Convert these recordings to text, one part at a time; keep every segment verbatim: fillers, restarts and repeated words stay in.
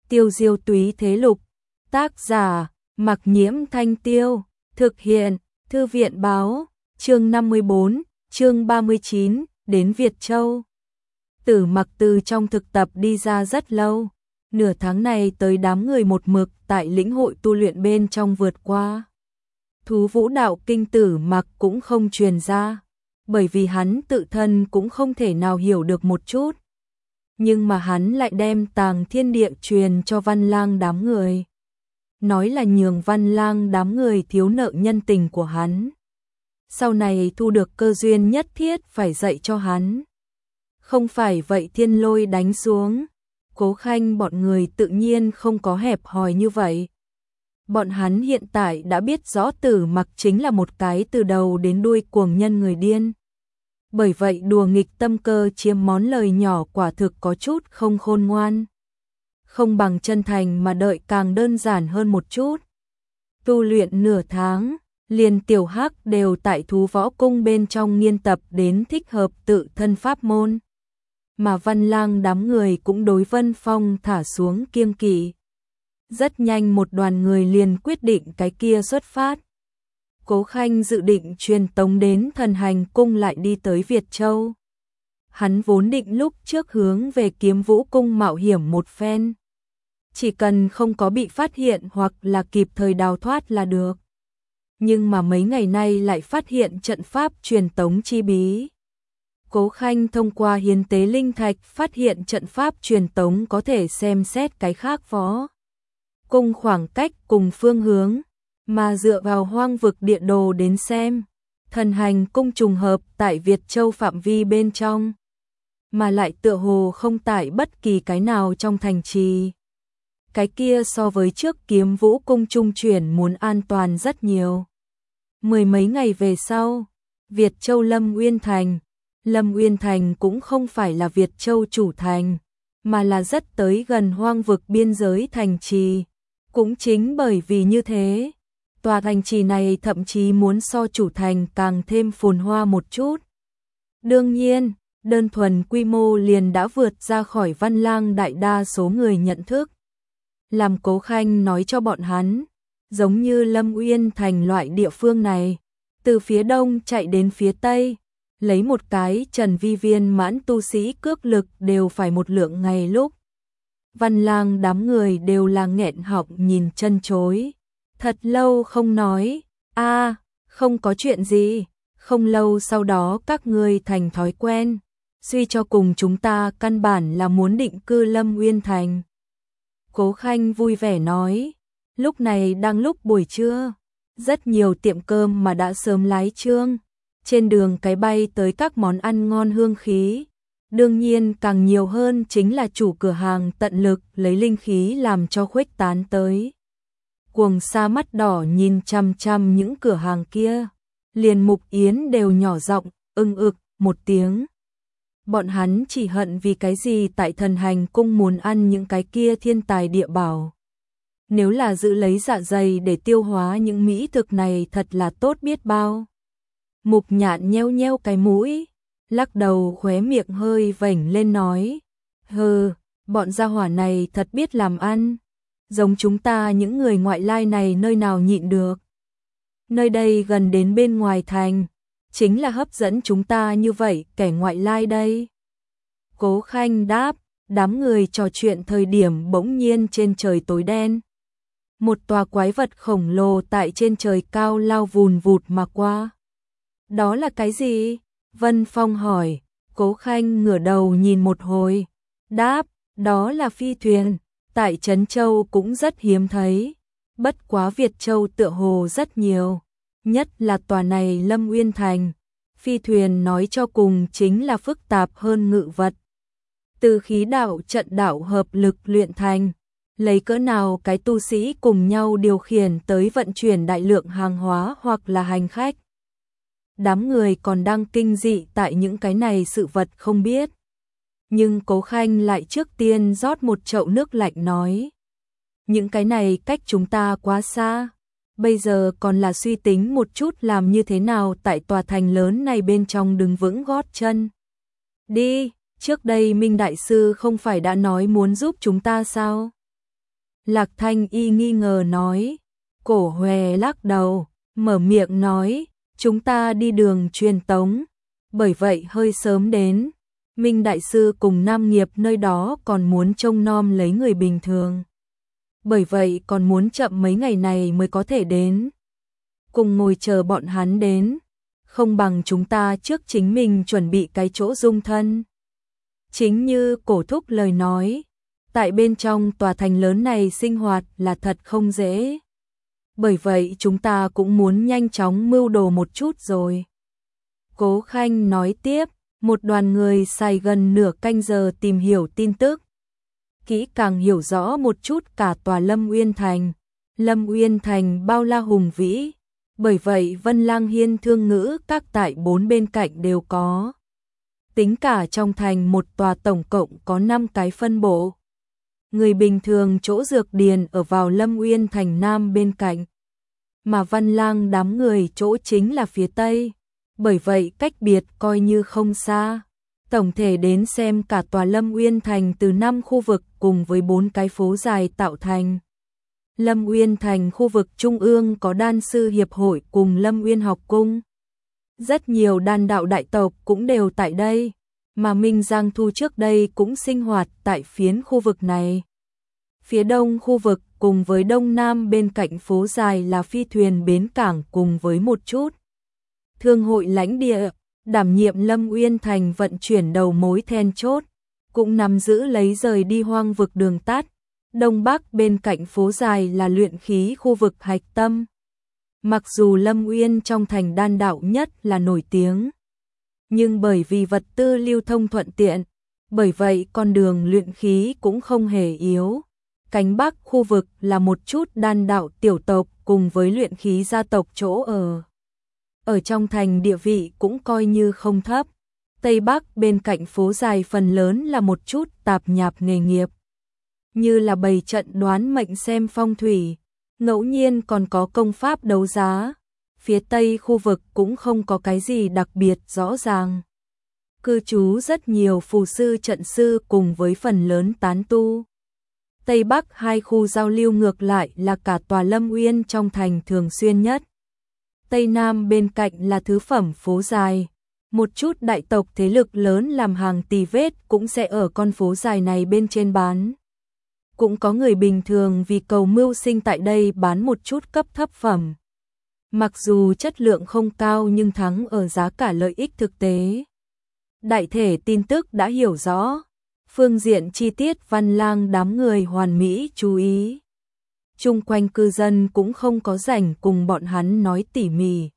Tiêu diêu túy thế lục, tác giả, Mặc Nhiễm Thanh Tiêu, thực hiện, Thư viện báo, chương năm mươi bốn, chương ba mươi chín, đến Việt Châu. Tử Mặc từ trong thực tập đi ra rất lâu, nửa tháng này tới đám người một mực tại lĩnh hội tu luyện bên trong vượt qua. Thú vũ đạo kinh Tử Mặc cũng không truyền ra, bởi vì hắn tự thân cũng không thể nào hiểu được một chút. Nhưng mà hắn lại đem Tàng Thiên Địa truyền cho Văn Lang đám người. Nói là nhường Văn Lang đám người thiếu nợ nhân tình của hắn. Sau này thu được cơ duyên nhất thiết phải dạy cho hắn. Không phải vậy thiên lôi đánh xuống, Cố Khanh bọn người tự nhiên không có hẹp hòi như vậy. Bọn hắn hiện tại đã biết rõ Tử Mặc chính là một cái từ đầu đến đuôi cuồng nhân người điên. Bởi vậy đùa nghịch tâm cơ chiếm món lời nhỏ quả thực có chút không khôn ngoan. Không bằng chân thành mà đợi càng đơn giản hơn một chút. Tu luyện nửa tháng, liền Tiểu Hắc đều tại thú võ cung bên trong nghiên tập đến thích hợp tự thân pháp môn. Mà Văn Lang đám người cũng đối Vân Phong thả xuống kiêng kỵ. Rất nhanh một đoàn người liền quyết định cái kia xuất phát. Cố Khanh dự định truyền tống đến Thần Hành cung lại đi tới Việt Châu. Hắn vốn định lúc trước hướng về Kiếm Vũ cung mạo hiểm một phen. Chỉ cần không có bị phát hiện hoặc là kịp thời đào thoát là được. Nhưng mà mấy ngày nay lại phát hiện trận pháp truyền tống chi bí. Cố Khanh thông qua hiến tế linh thạch phát hiện trận pháp truyền tống có thể xem xét cái khác võ cung khoảng cách cùng phương hướng, mà dựa vào hoang vực địa đồ đến xem, Thần Hành cung trùng hợp tại Việt Châu phạm vi bên trong, mà lại tựa hồ không tại bất kỳ cái nào trong thành trì. Cái kia so với trước Kiếm Vũ cung trung chuyển muốn an toàn rất nhiều. Mười mấy ngày về sau, Việt Châu Lâm Uyên Thành. Lâm Uyên Thành cũng không phải là Việt Châu chủ thành, mà là rất tới gần hoang vực biên giới thành trì. Cũng chính bởi vì như thế, tòa thành trì này thậm chí muốn so chủ thành càng thêm phồn hoa một chút. Đương nhiên, đơn thuần quy mô liền đã vượt ra khỏi Văn Lang đại đa số người nhận thức. Làm Cố Khanh nói cho bọn hắn, giống như Lâm Uyên Thành loại địa phương này, từ phía đông chạy đến phía tây, lấy một cái trần vi viên mãn tu sĩ cước lực đều phải một lượng ngày lúc. Văn Lang đám người đều là nghẹn họng nhìn chân chối. Thật lâu không nói, a à, không có chuyện gì, không lâu sau đó các ngươi thành thói quen, suy cho cùng chúng ta căn bản là muốn định cư Lâm Uyên Thành. Cố Khanh vui vẻ nói, lúc này đang lúc buổi trưa, rất nhiều tiệm cơm mà đã sớm lái trương, trên đường cái bay tới các món ăn ngon hương khí. Đương nhiên càng nhiều hơn chính là chủ cửa hàng tận lực lấy linh khí làm cho khuếch tán tới. Cuồng Sa mắt đỏ nhìn chăm chăm những cửa hàng kia, liền Mục Yến đều nhỏ giọng ưng ực một tiếng. Bọn hắn chỉ hận vì cái gì tại Thần Hành cung muốn ăn những cái kia thiên tài địa bảo. Nếu là giữ lấy dạ dày để tiêu hóa những mỹ thực này thật là tốt biết bao. Mục Nhạn nheo nheo cái mũi, lắc đầu khóe miệng hơi vểnh lên nói, hừ, bọn gia hỏa này thật biết làm ăn, giống chúng ta những người ngoại lai này nơi nào nhịn được. Nơi đây gần đến bên ngoài thành, chính là hấp dẫn chúng ta như vậy kẻ ngoại lai đây. Cố Khanh đáp, đám người trò chuyện thời điểm bỗng nhiên trên trời tối đen. Một tòa quái vật khổng lồ tại trên trời cao lao vùn vụt mà qua. Đó là cái gì? Vân Phong hỏi. Cố Khanh ngửa đầu nhìn một hồi, đáp, đó là phi thuyền, tại Trấn Châu cũng rất hiếm thấy, bất quá Việt Châu tựa hồ rất nhiều, nhất là tòa này Lâm Uyên Thành, phi thuyền nói cho cùng chính là phức tạp hơn ngự vật. Từ khí đạo trận đạo hợp lực luyện thành, lấy cỡ nào cái tu sĩ cùng nhau điều khiển tới vận chuyển đại lượng hàng hóa hoặc là hành khách. Đám người còn đang kinh dị tại những cái này sự vật không biết. Nhưng Cố Khanh lại trước tiên rót một chậu nước lạnh nói. Những cái này cách chúng ta quá xa. Bây giờ còn là suy tính một chút làm như thế nào tại tòa thành lớn này bên trong đứng vững gót chân. Đi, trước đây Minh Đại Sư không phải đã nói muốn giúp chúng ta sao? Lạc Thanh Y nghi ngờ nói. Cổ Hòe lắc đầu, mở miệng nói, chúng ta đi đường truyền tống, bởi vậy hơi sớm đến. Minh Đại Sư cùng Nam Nghiệp nơi đó còn muốn trông nom lấy người bình thường. Bởi vậy còn muốn chậm mấy ngày này mới có thể đến. Cùng ngồi chờ bọn hắn đến, không bằng chúng ta trước chính mình chuẩn bị cái chỗ dung thân. Chính như Cổ Thúc lời nói, tại bên trong tòa thành lớn này sinh hoạt là thật không dễ. Bởi vậy chúng ta cũng muốn nhanh chóng mưu đồ một chút rồi. Cố Khanh nói tiếp, một đoàn người xài gần nửa canh giờ tìm hiểu tin tức. Kỹ càng hiểu rõ một chút cả tòa Lâm Uyên Thành. Lâm Uyên Thành bao la hùng vĩ, bởi vậy Vân Lang Hiên Thương Ngữ các tại bốn bên cạnh đều có. Tính cả trong thành một tòa tổng cộng có năm cái phân bộ. Người bình thường chỗ dược điền ở vào Lâm Uyên Thành Nam bên cạnh, mà Văn Lang đám người chỗ chính là phía Tây, bởi vậy cách biệt coi như không xa. Tổng thể đến xem cả tòa Lâm Uyên Thành từ năm khu vực cùng với bốn cái phố dài tạo thành. Lâm Uyên Thành khu vực trung ương có Đan sư hiệp hội cùng Lâm Uyên học cung. Rất nhiều đan đạo đại tộc cũng đều tại đây, mà Minh Giang Thu trước đây cũng sinh hoạt tại phiến khu vực này. Phía đông khu vực cùng với đông nam bên cạnh phố dài là phi thuyền bến cảng cùng với một chút thương hội lãnh địa, đảm nhiệm Lâm Uyên Thành vận chuyển đầu mối then chốt, cũng nắm giữ lấy rời đi hoang vực đường tắt. Đông bắc bên cạnh phố dài là luyện khí khu vực hạch tâm. Mặc dù Lâm Uyên trong thành đan đạo nhất là nổi tiếng, nhưng bởi vì vật tư lưu thông thuận tiện, bởi vậy con đường luyện khí cũng không hề yếu. Cánh bắc khu vực là một chút đan đạo tiểu tộc cùng với luyện khí gia tộc chỗ ở. Ở trong thành địa vị cũng coi như không thấp. Tây bắc bên cạnh phố dài phần lớn là một chút tạp nhạp nghề nghiệp, như là bày trận đoán mệnh xem phong thủy, ngẫu nhiên còn có công pháp đấu giá. Phía tây khu vực cũng không có cái gì đặc biệt rõ ràng. Cư trú rất nhiều phù sư trận sư cùng với phần lớn tán tu. Tây Bắc hai khu giao lưu ngược lại là cả tòa Lâm Uyên trong thành thường xuyên nhất. Tây Nam bên cạnh là thứ phẩm phố dài. Một chút đại tộc thế lực lớn làm hàng tì vết cũng sẽ ở con phố dài này bên trên bán. Cũng có người bình thường vì cầu mưu sinh tại đây bán một chút cấp thấp phẩm. Mặc dù chất lượng không cao nhưng thắng ở giá cả lợi ích thực tế. Đại thể tin tức đã hiểu rõ. Phương diện chi tiết Văn Lang đám người hoàn mỹ chú ý. Chung quanh cư dân cũng không có rảnh cùng bọn hắn nói tỉ mỉ.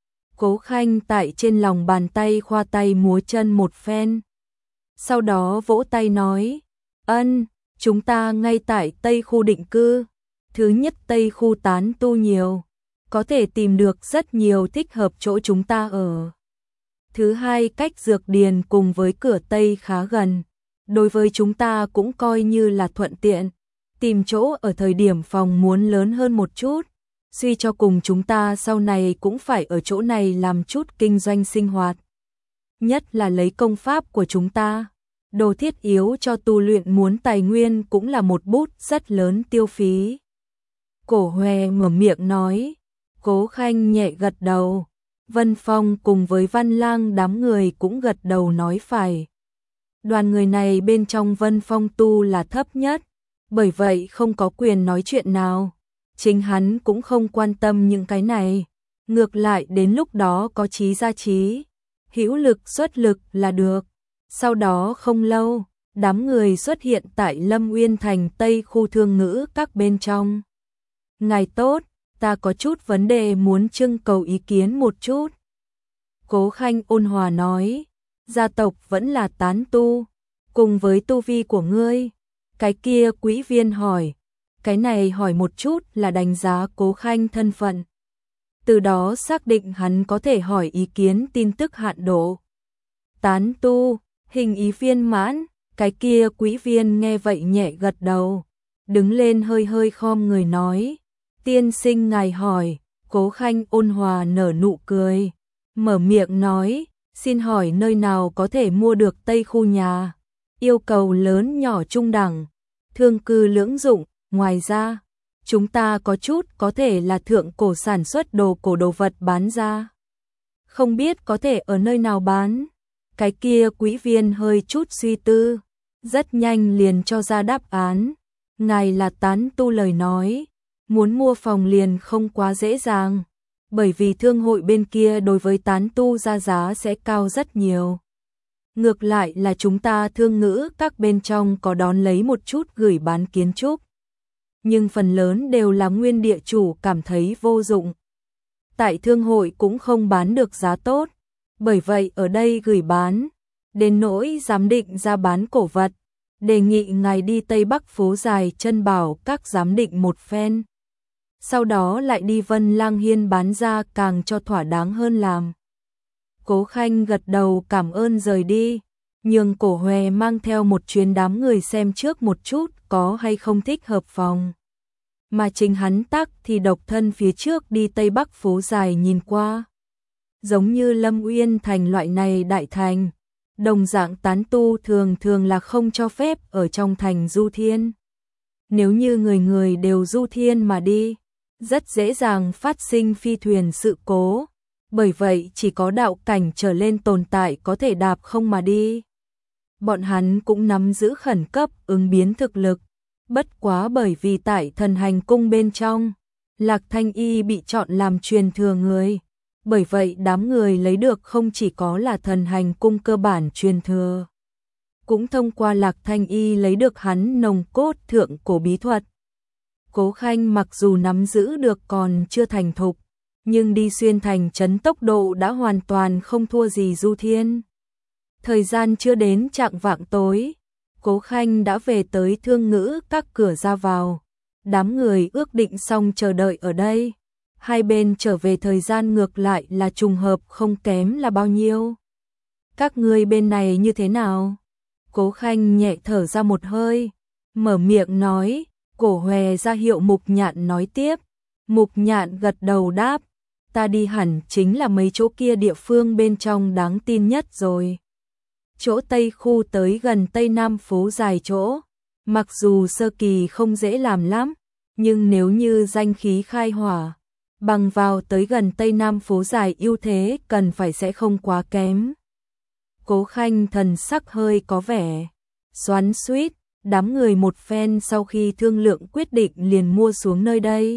Cố Khanh tại trên lòng bàn tay khoa tay múa chân một phen. Sau đó vỗ tay nói, ân, chúng ta ngay tại Tây khu định cư. Thứ nhất Tây khu tán tu nhiều, có thể tìm được rất nhiều thích hợp chỗ chúng ta ở. Thứ hai cách dược điền cùng với cửa Tây khá gần. Đối với chúng ta cũng coi như là thuận tiện. Tìm chỗ ở thời điểm phòng muốn lớn hơn một chút. Suy cho cùng chúng ta sau này cũng phải ở chỗ này làm chút kinh doanh sinh hoạt. Nhất là lấy công pháp của chúng ta. Đồ thiết yếu cho tu luyện muốn tài nguyên cũng là một bút rất lớn tiêu phí. Cổ Hòe mở miệng nói. Cố Khanh nhẹ gật đầu. Vân Phong cùng với Văn Lang đám người cũng gật đầu nói phải. Đoàn người này bên trong Vân Phong tu là thấp nhất, bởi vậy không có quyền nói chuyện nào. Chính hắn cũng không quan tâm những cái này. Ngược lại đến lúc đó có trí ra trí, hữu lực xuất lực là được. Sau đó không lâu, đám người xuất hiện tại Lâm Uyên Thành Tây khu thương ngữ các bên trong. Ngài tốt, ta có chút vấn đề muốn trưng cầu ý kiến một chút. Cố Khanh ôn hòa nói, gia tộc vẫn là tán tu, cùng với tu vi của ngươi. Cái kia quý viên hỏi, cái này hỏi một chút là đánh giá Cố Khanh thân phận. Từ đó xác định hắn có thể hỏi ý kiến tin tức hạn độ. Tán tu, hình ý viên mãn, cái kia quý viên nghe vậy nhẹ gật đầu. Đứng lên hơi hơi khom người nói, tiên sinh ngài hỏi. Cố Khanh ôn hòa nở nụ cười, mở miệng nói, xin hỏi nơi nào có thể mua được Tây khu nhà. Yêu cầu lớn nhỏ trung đẳng, thương cư lưỡng dụng, ngoài ra, chúng ta có chút có thể là thượng cổ sản xuất đồ cổ đồ vật bán ra. Không biết có thể ở nơi nào bán. Cái kia quý viên hơi chút suy tư, rất nhanh liền cho ra đáp án. Ngài là tán tu lời nói, muốn mua phòng liền không quá dễ dàng, bởi vì thương hội bên kia đối với tán tu ra giá sẽ cao rất nhiều. Ngược lại là chúng ta thương ngữ các bên trong có đón lấy một chút gửi bán kiến trúc, nhưng phần lớn đều là nguyên địa chủ cảm thấy vô dụng. Tại thương hội cũng không bán được giá tốt, bởi vậy ở đây gửi bán, đến nỗi giám định ra bán cổ vật, đề nghị ngài đi Tây Bắc phố dài chân bảo các giám định một phen. Sau đó lại đi Vân Lang Hiên bán ra càng cho thỏa đáng hơn làm. Cố Khanh gật đầu cảm ơn rời đi, nhường Cổ Hòe mang theo một chuyến đám người xem trước một chút có hay không thích hợp phòng. Mà chính hắn tắc thì độc thân phía trước đi Tây Bắc phố dài nhìn qua. Giống như Lâm Uyên Thành loại này đại thành, đồng dạng tán tu thường thường là không cho phép ở trong thành du thiên. Nếu như người người đều du thiên mà đi, rất dễ dàng phát sinh phi thuyền sự cố, bởi vậy chỉ có đạo cảnh trở lên tồn tại có thể đạp không mà đi. Bọn hắn cũng nắm giữ khẩn cấp ứng biến thực lực, bất quá bởi vì tại thần hành cung bên trong, Lạc Thanh Y bị chọn làm truyền thừa người, bởi vậy đám người lấy được không chỉ có là thần hành cung cơ bản truyền thừa, cũng thông qua Lạc Thanh Y lấy được hắn nồng cốt thượng cổ bí thuật. Cố Khanh mặc dù nắm giữ được còn chưa thành thục, nhưng đi xuyên thành trấn tốc độ đã hoàn toàn không thua gì Du Thiên. Thời gian chưa đến chạng vạng tối, Cố Khanh đã về tới thương ngữ các cửa ra vào. Đám người ước định xong chờ đợi ở đây. Hai bên trở về thời gian ngược lại là trùng hợp không kém là bao nhiêu. Các ngươi bên này như thế nào? Cố Khanh nhẹ thở ra một hơi, mở miệng nói. Cổ Hòe ra hiệu Mục Nhạn nói tiếp. Mục Nhạn gật đầu đáp, ta đi hẳn chính là mấy chỗ kia địa phương bên trong đáng tin nhất rồi. Chỗ Tây khu tới gần Tây Nam phố dài chỗ, mặc dù sơ kỳ không dễ làm lắm, nhưng nếu như danh khí khai hỏa, bằng vào tới gần Tây Nam phố dài ưu thế cần phải sẽ không quá kém. Cố Khanh thần sắc hơi có vẻ xoắn xuýt. Đám người một phen sau khi thương lượng quyết định liền mua xuống nơi đây.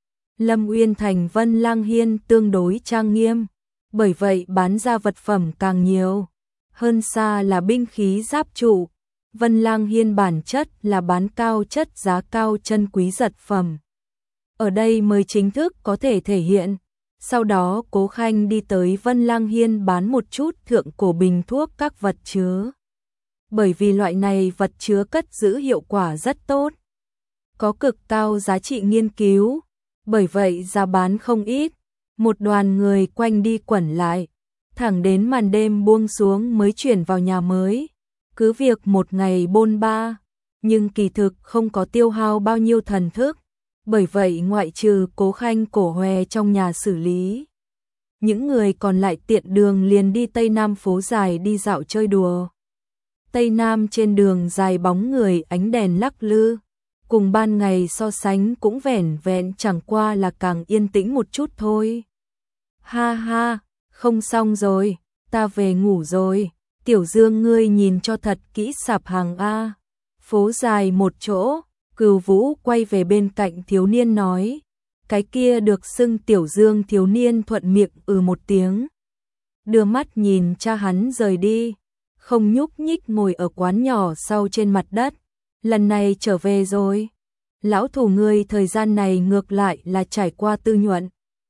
Lâm Uyên Thành Vân Lang Hiên tương đối trang nghiêm, bởi vậy bán ra vật phẩm càng nhiều. Hơn xa là binh khí giáp trụ, Vân Lang Hiên bản chất là bán cao chất giá cao chân quý vật phẩm. Ở đây mới chính thức có thể thể hiện. Sau đó Cố Khanh đi tới Vân Lang Hiên bán một chút thượng cổ bình thuốc các vật chứa. Bởi vì loại này vật chứa cất giữ hiệu quả rất tốt, có cực cao giá trị nghiên cứu, bởi vậy giá bán không ít. Một đoàn người quanh đi quẩn lại, thẳng đến màn đêm buông xuống mới chuyển vào nhà mới. Cứ việc một ngày bôn ba, nhưng kỳ thực không có tiêu hao bao nhiêu thần thức, bởi vậy ngoại trừ Cố Khanh Cổ Hòe trong nhà xử lý, những người còn lại tiện đường liền đi Tây Nam phố dài đi dạo chơi đùa. Tây Nam trên đường dài bóng người ánh đèn lắc lư, cùng ban ngày so sánh cũng vẻn vẹn chẳng qua là càng yên tĩnh một chút thôi. Ha ha, không xong rồi, ta về ngủ rồi, Tiểu Dương ngươi nhìn cho thật kỹ sạp hàng A. Phố dài một chỗ, Cửu Vũ quay về bên cạnh thiếu niên nói, cái kia được xưng Tiểu Dương thiếu niên thuận miệng ừ một tiếng. Đưa mắt nhìn cha hắn rời đi. Không nhúc nhích ngồi ở quán nhỏ sau trên mặt đất. Lần này trở về rồi. Lão thù ngươi thời gian này ngược lại là trải qua tư nhuận.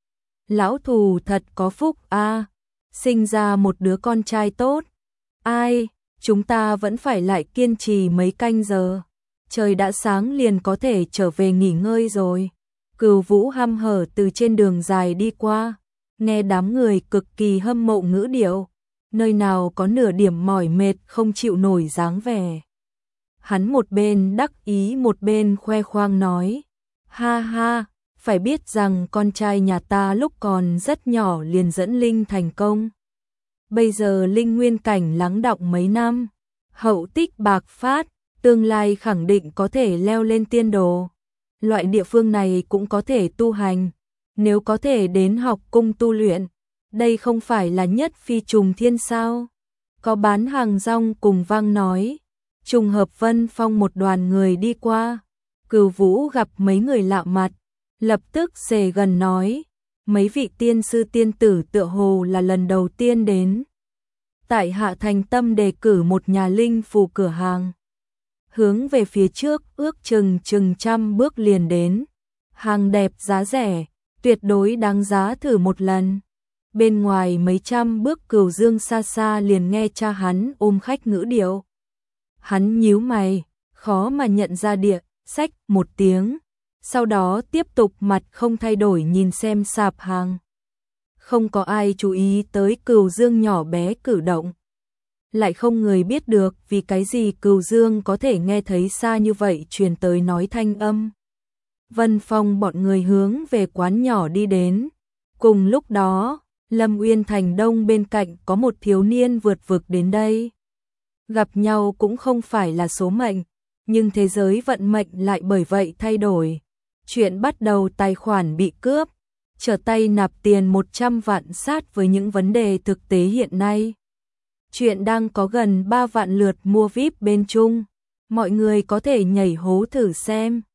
Lão thù thật có phúc a, sinh ra một đứa con trai tốt. Ai, chúng ta vẫn phải lại kiên trì mấy canh giờ. Trời đã sáng liền có thể trở về nghỉ ngơi rồi. Cửu Vũ hăm hở từ trên đường dài đi qua, nghe đám người cực kỳ hâm mộ ngữ điệu. Nơi nào có nửa điểm mỏi mệt không chịu nổi dáng vẻ. Hắn một bên đắc ý một bên khoe khoang nói, ha ha, phải biết rằng con trai nhà ta lúc còn rất nhỏ liền dẫn Linh thành công. Bây giờ Linh nguyên cảnh lắng đọng mấy năm, hậu tích bạc phát, tương lai khẳng định có thể leo lên tiên đồ. loại địa phương này cũng có thể tu hành, nếu có thể đến học cung tu luyện, đây không phải là nhất phi trùng thiên sao? Có bán hàng rong cùng vang nói, trùng hợp Vân Phong một đoàn người đi qua, Cửu Vũ gặp mấy người lạ mặt, lập tức xề gần nói, mấy vị tiên sư tiên tử tựa hồ là lần đầu tiên đến. Tại hạ thành tâm đề cử một nhà linh phù cửa hàng. Hướng về phía trước ước chừng chừng trăm bước liền đến. Hàng đẹp giá rẻ, tuyệt đối đáng giá thử một lần. Bên ngoài mấy trăm bước Cửu Dương xa xa liền nghe cha hắn ôm khách ngữ điệu. Hắn nhíu mày, khó mà nhận ra địa, sách một tiếng. Sau đó tiếp tục mặt không thay đổi nhìn xem sạp hàng. Không có ai chú ý tới Cửu Dương nhỏ bé cử động. Lại không người biết được vì cái gì Cửu Dương có thể nghe thấy xa như vậy truyền tới nói thanh âm. Vân Phong bọn người hướng về quán nhỏ đi đến. Cùng lúc đó, Lâm Uyên Thành Đông bên cạnh có một thiếu niên vượt vực đến đây. Gặp nhau cũng không phải là số mệnh, nhưng thế giới vận mệnh lại bởi vậy thay đổi. Chuyện bắt đầu tài khoản bị cướp, trở tay nạp tiền một trăm vạn sát với những vấn đề thực tế hiện nay. Chuyện đang có gần ba vạn lượt mua vi ai pi bên Trung, mọi người có thể nhảy hố thử xem.